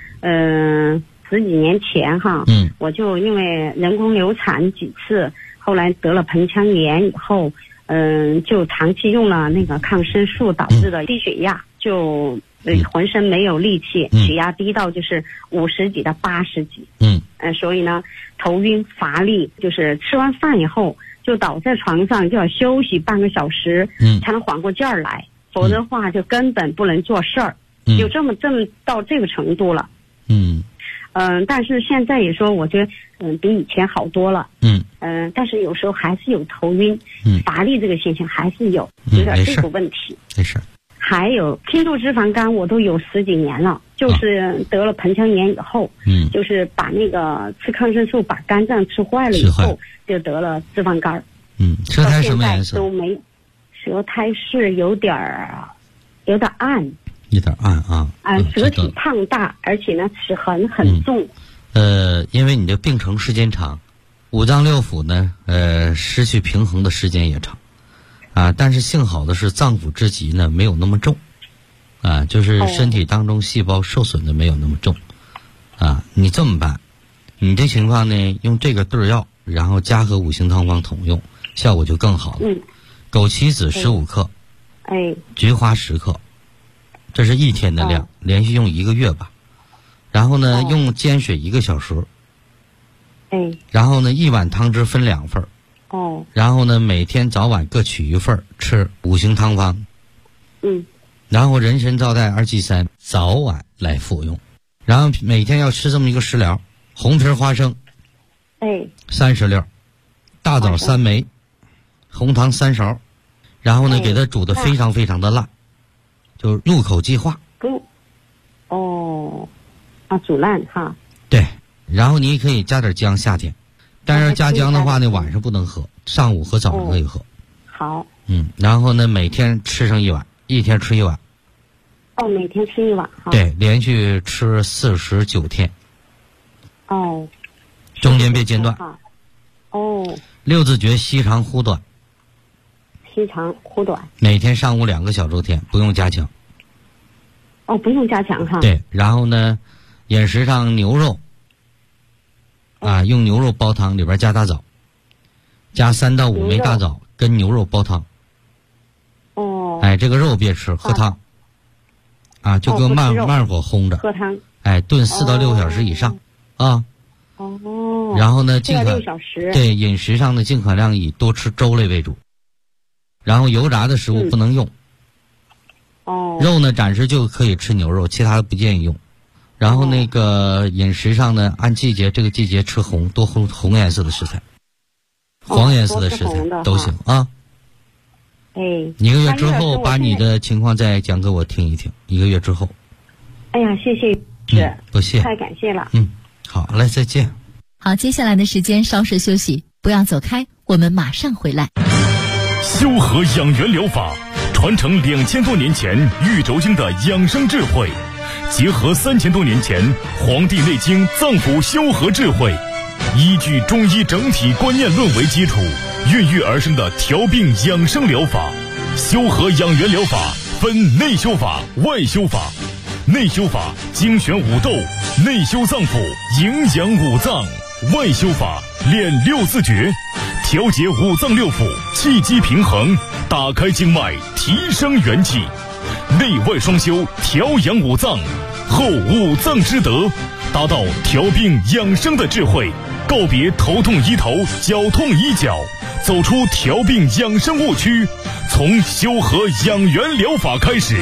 10几年前哈，我就因为人工流产几次，后来得了盆腔炎以后，就长期用了那个抗生素，导致的低血压，就浑身没有力气，血压低到就是50几到80几。所以呢，头晕乏力，就是吃完饭以后就倒在床上就要休息半个小时，才能缓过劲儿来，否则的话就根本不能做事儿，就这么到这个程度了。但是现在也说，我觉得比以前好多了。但是有时候还是有头晕、乏力这个现象，还是有点这个问题。
没事。
还有轻度脂肪肝，我都有10几年了，就是得了盆腔炎以后，就是把那个吃抗生素把肝脏吃坏了以后，就得了脂肪肝。
舌苔什么颜色？
都没，舌苔是有点暗。
有点暗啊。
舌体胖大，而且呢齿痕很重。
因为你的病程时间长，五脏六腑呢失去平衡的时间也长但是幸好的是脏腑之疾呢没有那么重就是身体当中细胞受损的没有那么重你这么办，你这情况呢用这个对药，然后加和五行汤方统用，效果就更好了。枸杞子15克，菊花10克，这是1天的量，连续用1个月吧。然后呢用煎水1个小时，然后呢1碗汤汁分2份，然后呢每天早晚各取1份吃五行汤方，然后人参皂苷2剂3早晚来服用，然后每天要吃这么一个食疗：红皮花生30粒，大枣3枚，红糖3勺，然后呢给它煮得非常非常的辣，就入口即化。
煮烂哈。
对，然后你也可以加点姜，夏天，但是加姜的话呢晚上不能喝，上午和早上可以喝。
好。
然后呢每天吃上1碗，1天吃1碗。
每天吃1碗哈。
对，连续吃49天。中间别间断。6字诀：吸长呼短。
吸长呼短。
每天上午2个小周天，不用加强。
不用加强哈。
对，然后呢饮食上牛肉用牛肉煲汤，里边加大枣，加3到5枚大枣跟牛肉煲汤。这个肉别吃，喝汤就搁慢火烘着，
喝汤。
炖4到6小时以上然后呢尽可
6小时。
对，饮食上的尽可量以多吃粥类为主，然后油炸的食物不能用。肉呢暂时就可以吃牛肉，其他的不建议用。 然后那个饮食上呢，按季节，这个季节吃红，多红颜色的食材，黄颜色的食材都行啊。一个月之后把你的情况再讲给我听一听。1个月之后。
哎呀，谢谢，
不谢，
太感谢了。
好嘞，再见。
好，接下来的时间稍事休息，不要走开，我们马上回来。
修和养元疗法传承2000多年前玉轴经的养生智慧，结合3000多年前《黄帝内经》脏腑修和智慧，依据中医整体观念论为基础，孕育而生的调病养生疗法。修和养元疗法分内修法、外修法。内修法精选五斗，内修脏腑，营养五脏；外修法练6字诀，调节五脏六腑，气机平衡，打开经脉，提升元气。内外双修，调养五脏，后五脏之德，达到调病养生的智慧。告别头痛医头，脚痛医脚，走出调病养生误区，从修和养元疗法开始。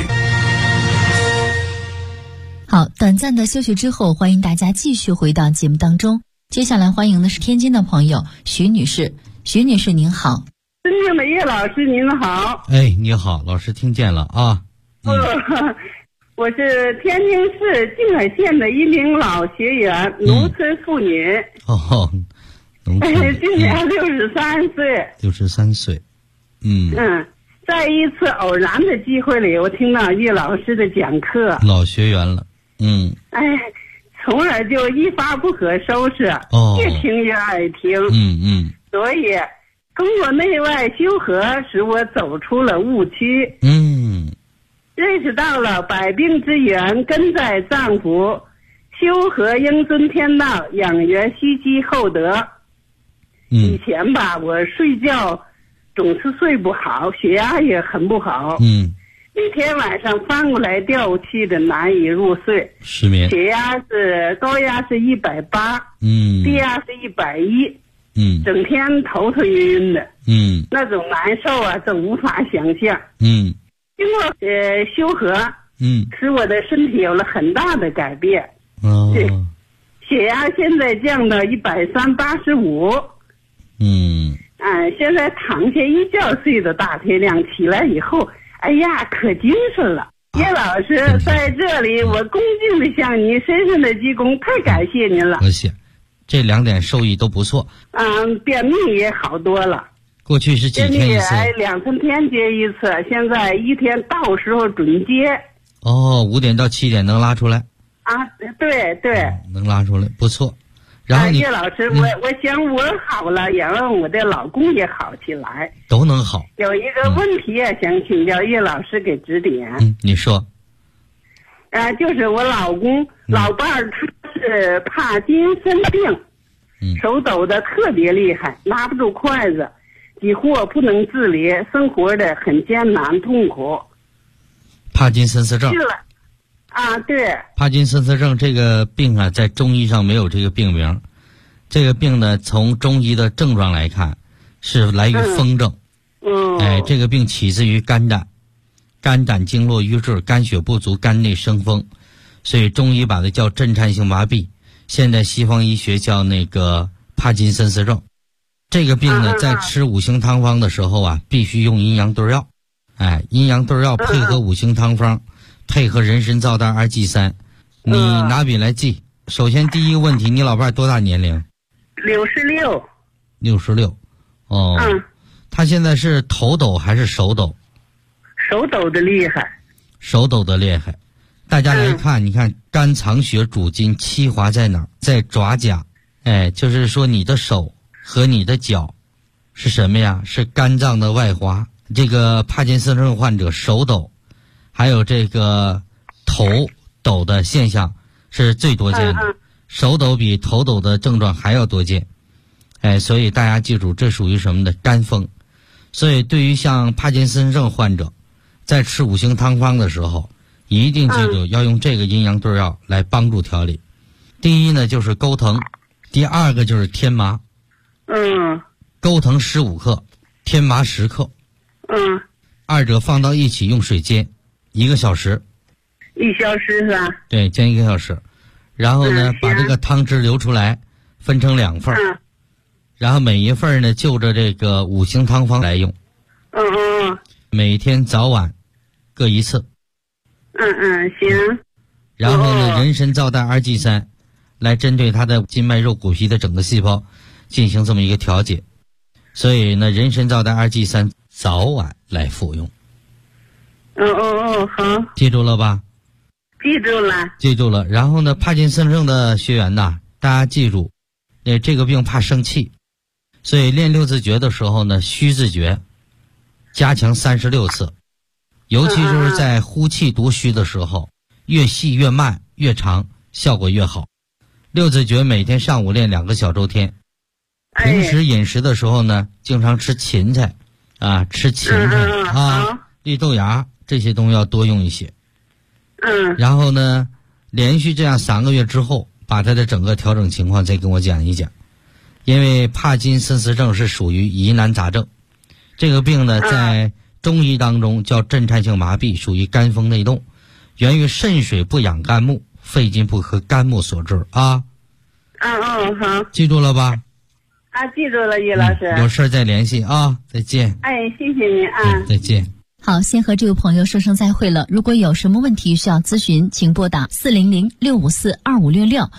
好，短暂的休息之后，欢迎大家继续回到节目当中。接下来欢迎的是天津的朋友徐女士。徐女士您好。
尊敬的叶老师您好。
你好，老师听见了啊。
我是天津市静海县的一名老学员，农村妇女。
农村。
今年63岁。
63岁。
在一次偶然的机会里，我听到叶老师的讲课。
老学员了。
从而就一发不可收拾，越听越爱听。所以通过内外修和，使我走出了误区。认识到了百病之源根在脏腑，修和应遵天道，养元息积厚德。以前吧，我睡觉总是睡不好，血压也很不好。一天晚上翻过来调气的，难以入睡，
失眠。
血压高压是180，低压是110，整天头晕晕的，那种难受啊，这无法想象。经过修和，使我的身体有了很大的改变。血压现在降到130/85。现在躺下一觉睡到大天亮，起来以后，哎呀，可精神了。叶老师，在这里我恭敬地向您深深的鞠躬，太感谢您了。
谢谢，这2点受益都不错。
便秘也好多了。
过去是几天一次
？2、3天接一次，现在一天到时候准接。
5点到7点能拉出来。
对，
能拉出来，不错。然后
叶老师，我想我好了，也让我的老公也好起来，
都能好。
有一个问题也想请教叶老师给指点。
你说。
就是我老公老伴儿，他是帕金森病，手抖的特别厉害，拿不住筷子，几乎不能自理，生活的很艰难痛苦。
帕金森氏症。
是了。对，
帕金森氏症这个病啊，在中医上没有这个病名。这个病呢，从中医的症状来看，是来于风症。这个病起自于肝胆，肝胆经络瘀滞，肝血不足，肝内生风，所以中医把它叫震颤性麻痹。现在西方医学叫那个帕金森氏症。这个病呢，在吃五行汤方的时候啊，必须用阴阳对药。阴阳对药配合五行汤方。配合人参皂苷2G 3，你拿笔来记。首先第一个问题，你老伴多大年龄
？66。
66。他现在是头抖还是手抖？
手抖的厉害。
手抖的厉害。大家来看，你看肝藏血主筋，气滑在哪儿？在爪甲。就是说你的手和你的脚是什么呀？是肝脏的外滑。这个帕金森症患者手抖。还有这个头抖的现象是最多见的，手抖比头抖的症状还要多见。所以大家记住，这属于什么的？肝风。所以对于像帕金森症患者，在吃五行汤方的时候，一定记住要用这个阴阳对药来帮助调理。第一呢就是钩藤，第二个就是天麻。钩藤15克，天麻10克。二者放到一起用水煎1个小时。
1小时是吧？
对，煎1个小时。 然后呢，把这个汤汁流出来，分成2份，然后每一份呢就着这个5行汤方来用。每天早晚各1次。
行。
然后呢，人参皂苷2G3来针对它的筋脉肉骨皮的整个细胞进行这么一个调节。所以呢，人参皂苷2G3早晚来服用。
好。
记住了吧？
记住了。
然后呢，帕金森症的学员呐，大家记住，这个病怕生气，所以练6字诀的时候呢，虚字诀加强36次，尤其是在呼气读虚的时候，越细越慢越长，效果越好。6字诀每天上午练2个小周天。平时饮食的时候呢，经常吃芹菜啊，吃芹菜绿豆芽这些东西要多用一些。然后呢，连续这样3个月之后，把他的整个调整情况再跟我讲一讲。因为帕金森氏症是属于疑难杂症，这个病呢，在中医当中叫震颤性麻痹，属于肝风内动，源于肾水不养肝木，肺金不和肝木所致啊。
好。
记住了吧？
记住了，于老师。
有事再联系啊，再见。
谢谢您啊。
再见。
好，先和这位朋友说声再会了。如果有什么问题需要咨询，请拨打400-654-2566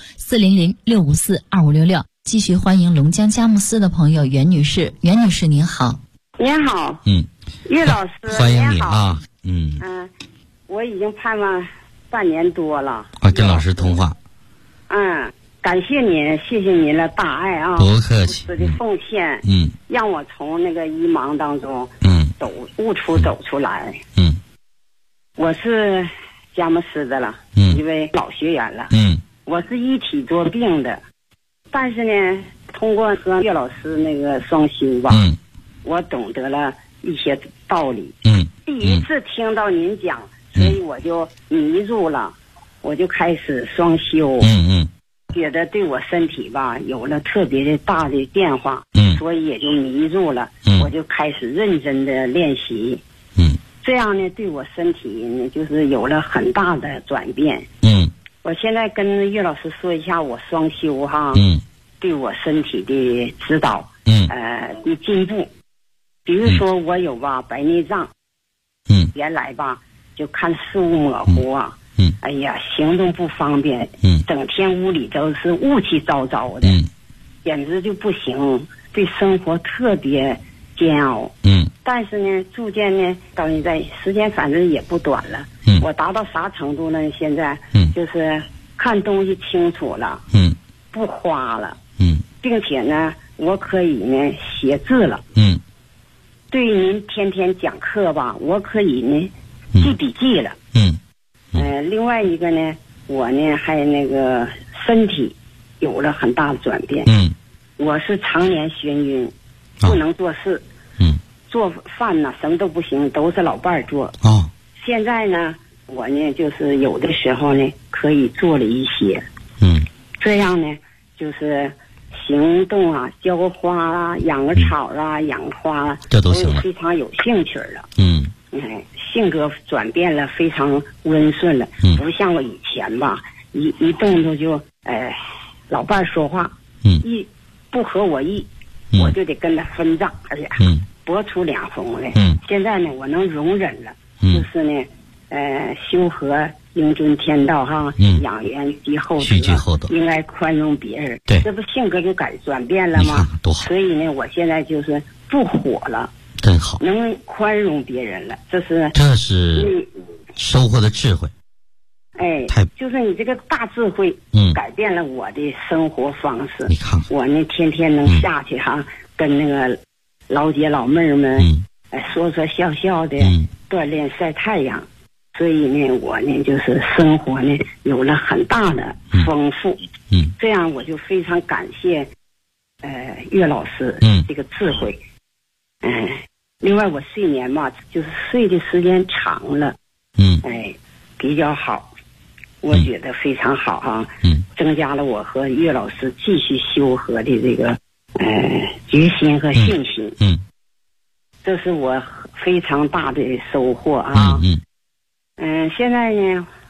400-654-2566。继续欢迎龙江佳木斯的朋友袁女士。袁女士您好。
您好。于老师，
欢迎你啊。
我已经盼望半年多了。
跟老师通话。
感谢您，谢谢您的大爱啊！
不客气。
的奉献，让我从那个迷茫当中，悟出走出来。我是佳木斯的了，一位老学员了。我是一体多病的，但是呢，通过和岳老师那个双修吧，我懂得了一些道理。第一次听到您讲，所以我就迷住了，我就开始双修。觉得对我身体吧有了特别的大的变化，所以也就迷住了，我就开始认真的练习，这样呢对我身体呢就是有了很大的转变。我现在跟岳老师说一下我双修哈，对我身体的指导，的进步。比如说我有吧白内障，原来吧就看视物模糊啊。哎呀，行动不方便，整天屋里都是雾气昭昭的，简直就不行，对生活特别煎熬。但是呢，逐渐呢，到现在时间反正也不短了。我达到啥程度呢？现在就是看东西清楚了，不花了，并且呢，我可以呢写字了。对于您天天讲课吧，我可以呢记笔记了。另外一个呢，我呢还那个身体有了很大的转变。我是常年眩晕，不能做事。做饭呢什么都不行，都是老伴儿做。现在呢，我呢就是有的时候呢可以做了一些。这样呢就是行动啊，浇花啊，养个草啊，养花啊，
这都行了，
非常有兴趣了。性格转变了，非常温顺了，不像我以前吧，一动作就老伴说话，一不合我意，我就得跟他分账，而且驳出两红来。现在呢，我能容忍了，就是呢，修和应遵天道哈，养元积厚德，应该宽容别人。对，这不性格就转变了吗？
多好！
所以呢，我现在就是不火了。
真好，
能宽容别人了，这是
收获的智慧。
就是你这个大智慧，改变了我的生活方式。
你看，
我呢天天能下去哈，跟那个老姐老妹儿们，说说笑笑的，锻炼晒太阳。所以呢，我呢就是生活呢有了很大的丰富。这样我就非常感谢，岳老师这个智慧。另外我睡眠嘛，就是睡的时间长了，比较好，我觉得非常好哈，增加了我和岳老师继续修和的这个决心和信心，这是我非常大的收获啊。现在呢，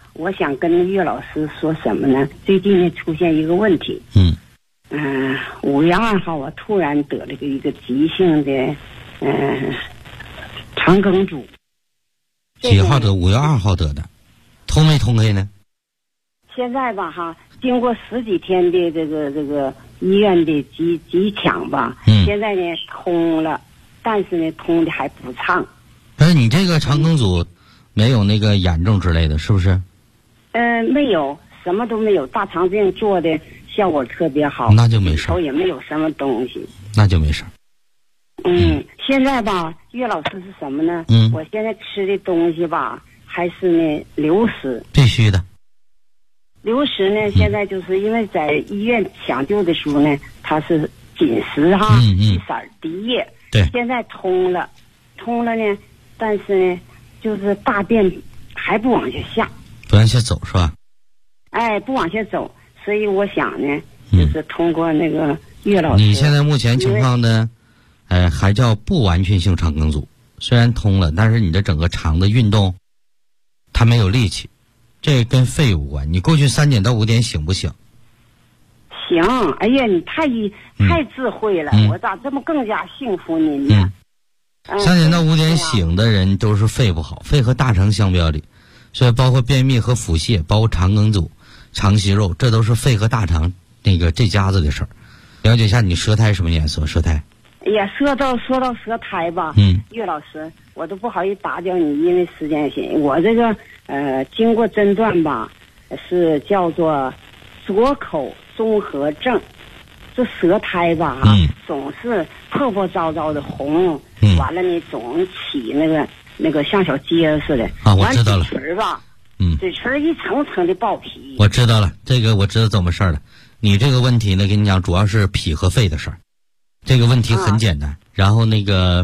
我想跟岳老师说什么呢？最近呢出现一个问题。5月2号我突然得了一个急性的肠梗阻。
几号得？5月2号得的，通没通开呢？
现在吧哈，经过10几天的这个医院的急抢吧，现在呢通了，但是呢通的还不畅。
你这个肠梗阻没有那个严重之类的，是不是？
没有，什么都没有，大肠镜做的效果特别好，
那就没事，
也没有什么东西，
那就没事。
现在吧，岳老师是什么呢？我现在吃的东西吧，还是呢流食，
必须的。
流食呢，现在就是因为在医院抢救的时候呢，它是紧实哈，一色滴液。
对。
现在通了呢，但是呢，就是大便还不往下下。
不往下走是吧？
不往下走，所以我想呢，就是通过那个岳老师。
你现在目前情况呢，还叫不完全性肠梗阻，虽然通了，但是你的整个肠的运动，它没有力气，这跟肺无关。你过去3点到5点醒不醒？
行，哎呀，你太智慧了，我咋这么更加幸福呢
？3点到5点醒的人都是肺不好，肺和大肠相表里，所以包括便秘和腹泻，包括肠梗阻、肠息肉，这都是肺和大肠这家子的事儿。了解一下你舌苔什么颜色？舌苔？
哎呀，说到舌苔吧，岳老师，我都不好意思打搅你，因为时间有限。我这个经过诊断吧，是叫做左口综合症。这舌苔吧总是破破糟糟的红，完了呢总起那个像小疖似的。
我知道了。
嘴唇吧，嘴唇一层层的爆皮。
我知道了，这个我知道怎么事儿了。你这个问题呢，跟你讲，主要是脾和肺的事儿。这个问题很简单，然后那个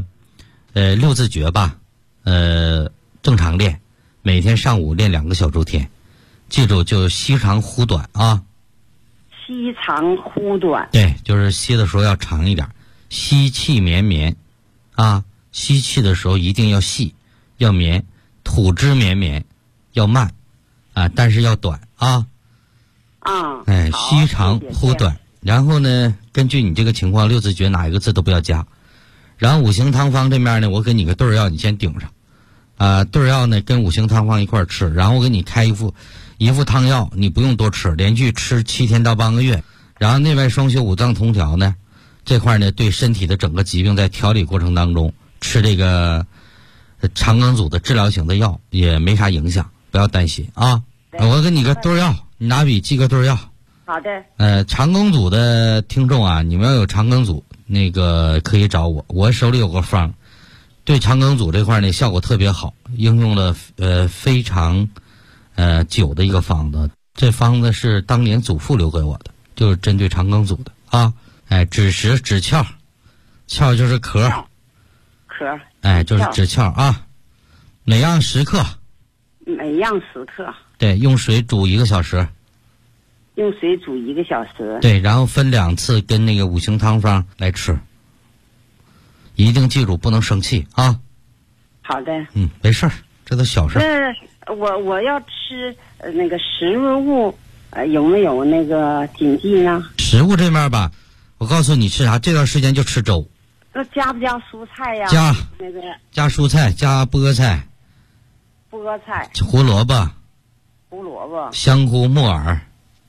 6字诀吧，正常练，每天上午练2个小周天，记住就吸长呼短啊。
吸长呼短，
对，就是吸的时候要长一点，吸气绵绵啊，吸气的时候一定要细要绵，吐之绵绵要慢啊，但是要短啊。吸长呼短。然后呢，根据你这个情况，6字诀哪一个字都不要加。然后五行汤方这面呢，我给你个对儿药，你先顶上对儿药呢跟五行汤方一块儿吃，然后我给你开一副汤药，你不用多吃，连续吃7天到半个月。然后内外双修五脏同调呢，这块呢对身体的整个疾病在调理过程当中吃这个肠梗阻的治疗型的药也没啥影响，不要担心啊。我给你个对儿药，你拿笔记个对儿药。
好的。
肠梗阻的听众啊，你们要有肠梗阻，那个可以找我，我手里有个方，对肠梗阻这块呢效果特别好，应用了非常久的一个方子。这方子是当年祖父留给我的，就是针对肠梗阻的啊。枳实、枳壳，壳就是壳，就是枳壳啊。每样10克。
每样10克。
对，用水煮1个小时。
用水煮1个小时。
对，然后分2次跟那个五行汤方来吃。一定记住不能生气啊。
好的。
没事儿，这都小事。
我要吃那个食物有没有那个禁忌呢？
食物这面吧，我告诉你吃啥，这段时间就吃粥。
那加不加蔬菜呀？
加。
那个
加蔬菜，加菠菜。
菠菜。
胡萝卜。香菇、木耳。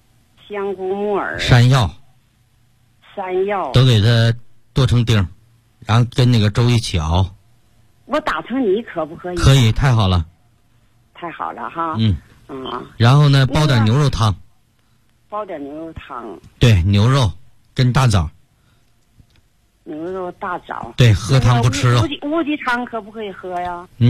山药都给它剁成丁，然后跟那个粥一起熬。
我打成泥可不可以？
可以，太好了。
太好了哈。
然后呢，煲点牛肉汤。对，牛肉跟大枣。
牛肉大枣。
对，喝汤不吃肉。
乌鸡汤可不可以喝呀？